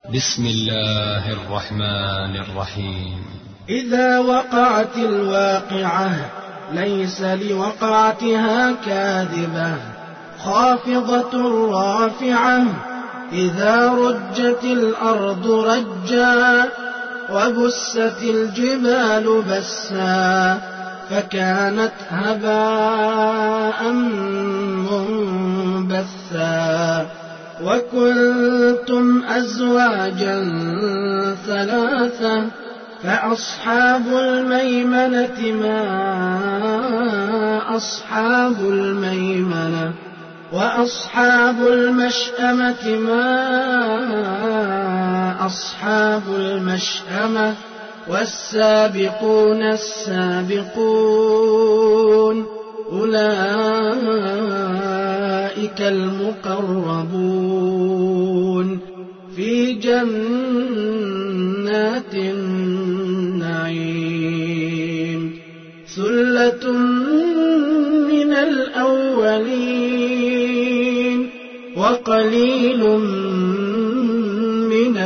بسم الله الرحمن الرحيم. إذا وقعت الواقعة ليس لوقعتها كاذبة خافضة رافعة. إذا رجت الأرض رجا وبست الجبال بسا فكانت هباء منبثا. وكنتم أزواجا ثلاثة فأصحاب الميمنة ما أصحاب الميمنة وأصحاب المشأمة ما أصحاب المشأمة والسابقون السابقون أولئك المقربون في جنات النعيم. ثلة من الأولين وقليل من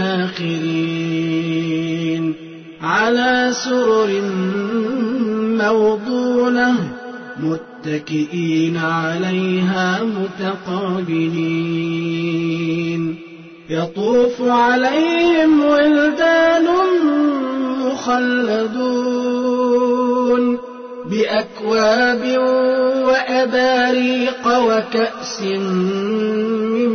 الآخرين. على سرر موضونة متكئين عليها متقابلين. يطوف عليهم ولدان مخلدون بأكواب وأباريق وكأس من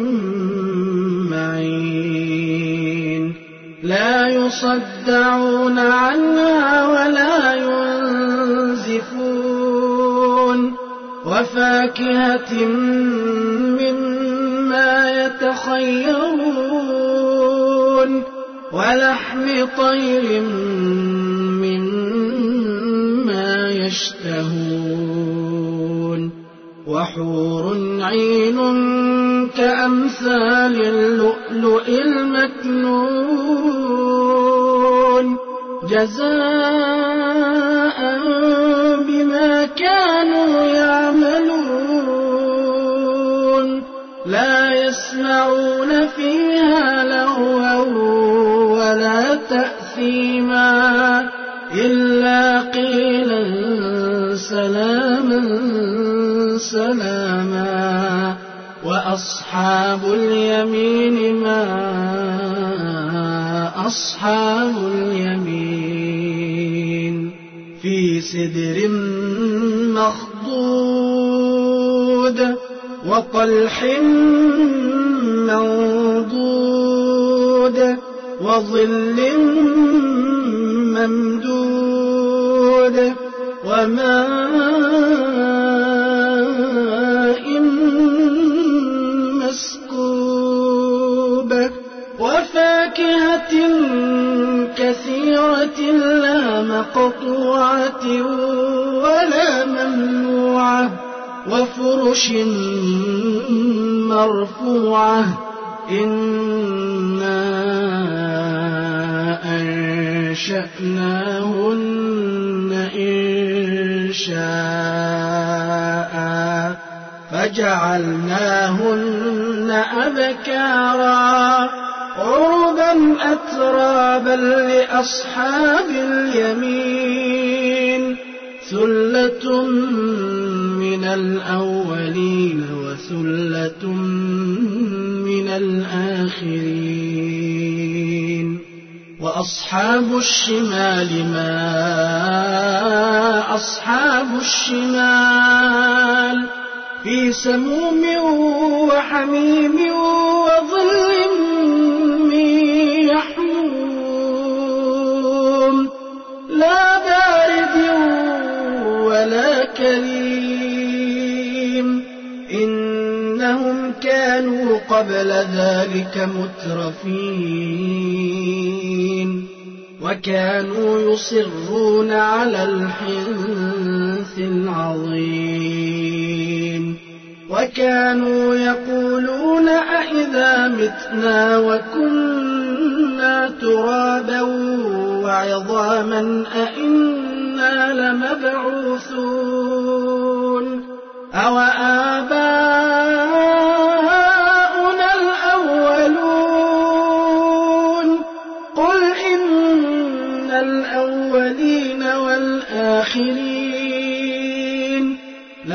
معين. لا يصدعون عنها ولا ينزفون. وفاكهة مما يتخيرون ولحم طير مما يشتهون. وحور عين كأمثال اللؤلؤ المكنون جزاء بما كانوا يعملون. لا يسمعون فيها لغوا ولا تأثيما إلا قيلا سلاما سلاما. وأصحاب اليمين ما أصحاب اليمين. في سدر مخضود وطلح منضود وظل ممدود وماء مسكوب. وفاكهة كثيرة لا مقطوعة ولا ممنوعة. وفرش مرفوعة. إنا أنشأناهن إنشاء فجعلناهن أبكارا عربا أترابا لأصحاب اليمين. ثلة من الأولين وثلة من الآخرين. وأصحاب الشمال ما أصحاب الشمال. في سموم وحميم وظل من يحموم لا بارد ولا كريم. إنهم كانوا قبل ذلك مترفين وكانوا يصرون على الحنث العظيم. وكانوا يقولون أئذا متنا وكنا ترابا وعظاما أئنا لمبعوثون أو آباؤنا الأولون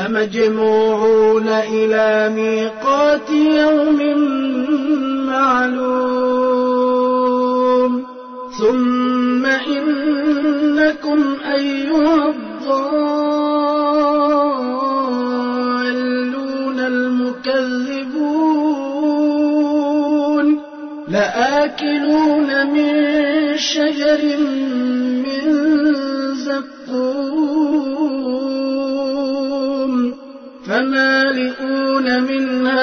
لمجموعون إلى ميقات يوم معلوم ثم إنكم أيها الضالون المكذبون لآكلون من شجر من زقوم فمالئون منها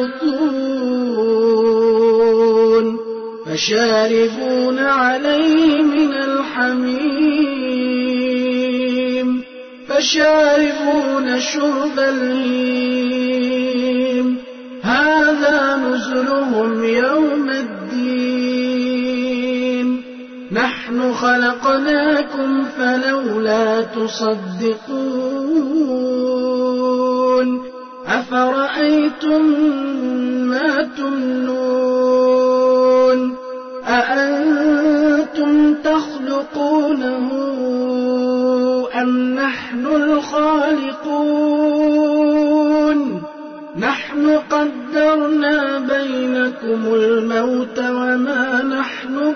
البطون فشاربون عليه من الحميم فشاربون شرب الهيم هذا نزلهم يوم الدين نحن خلقناكم فلولا تصدقون أفرأيتم ما تمنون أأنتم تخلقونه أم نحن الخالقون نحن قدرنا بينكم الموت وما نحن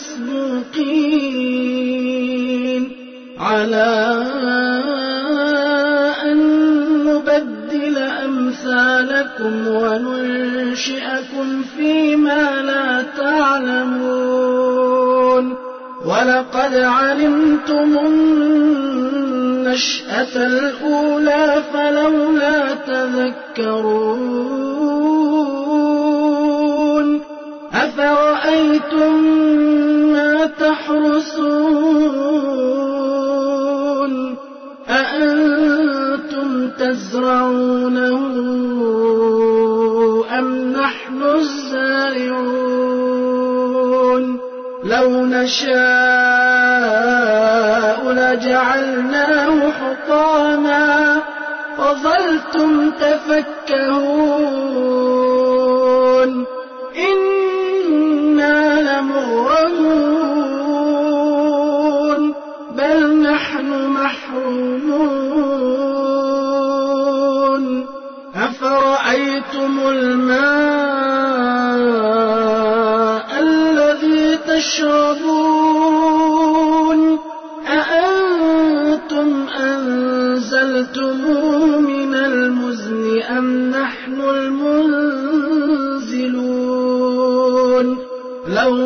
بمسبوقين على أن نبدل أمثالكم وننشئكم فيما لا تعلمون ولقد علمتم النشأة الأولى فلولا تذكرون أفرأيتم ما تحرثون أأنتم تزرعونه أم نحن الزارعون لو نشاء لجعلناه حطاما فظلتم تفكهون إنا لمغرمون بل نحن محرومون أفرأيتم الماء الذي تشربون أأنتم أنزلتموه من المزن أم نحن المنزلون لو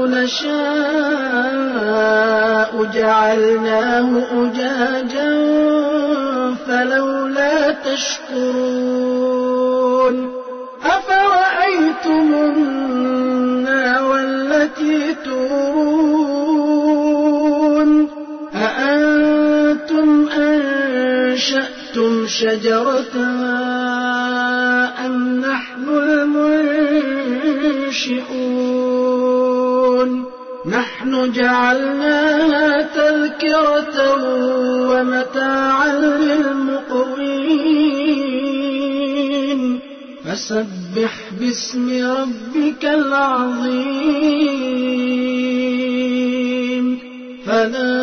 نشاء جعلناه أجاجا فلولا تشكرون أفرأيتم النار التي تورون أأنتم أنشأتم شجرتها أم نحن المنشئون نحن جعلناها تذكرة ومتاعا للمقوين فسبح باسم ربك العظيم فلا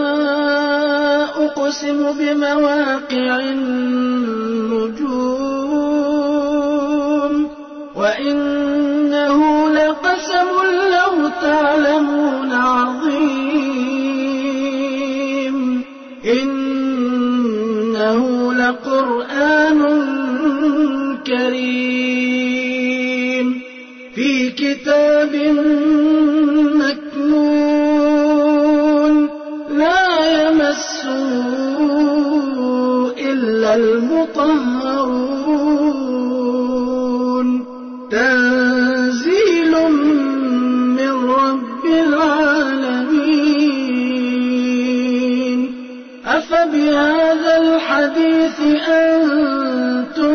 أقسم بمواقع النجوم وإنه لقسم لو تعلمون عظيم إنه لقرآن كريم في كتاب مكنون لا يمسه إلا المطهرون تنزيل من رب العالمين أفبهذا الحديث أنتم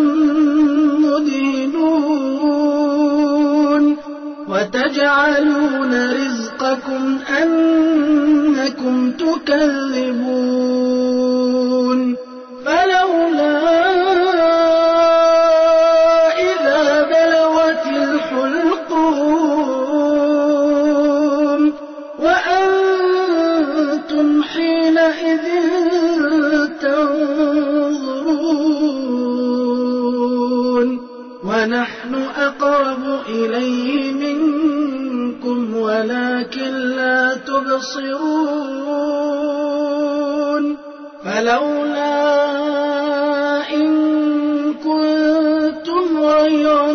مدهنون وتجعلون رزقكم أنكم تكذبون فلولا إذا بلغت الحلقوم وأنتم حينئذ تنظرون ولكن لا تبصرون فلولا إن كنتم غير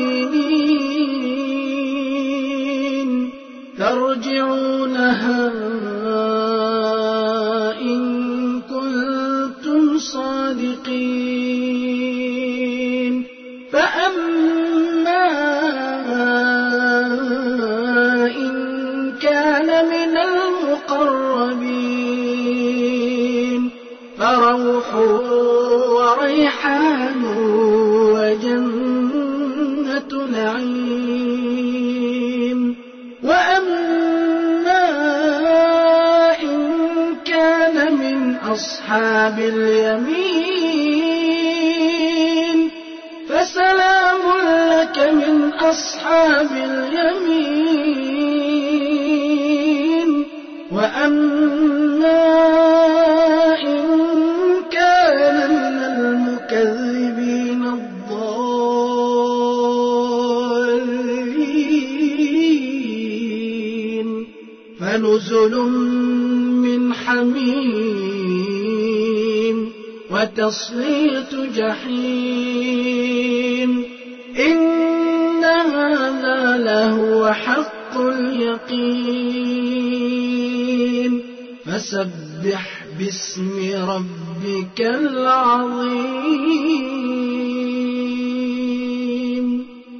مدينين ترجعونها إن كنتم صادقين فأما إن كان من المقربين فروح وريحان وجنة نعيم وأما إن كان من أصحاب اليمين فسلام لك من أصحاب اليمين وأما إن كان من المكذبين الضالين فنزل من حميم وتصلية جحيم إن هذا لهو حق اليقين فسبح باسم ربك العظيم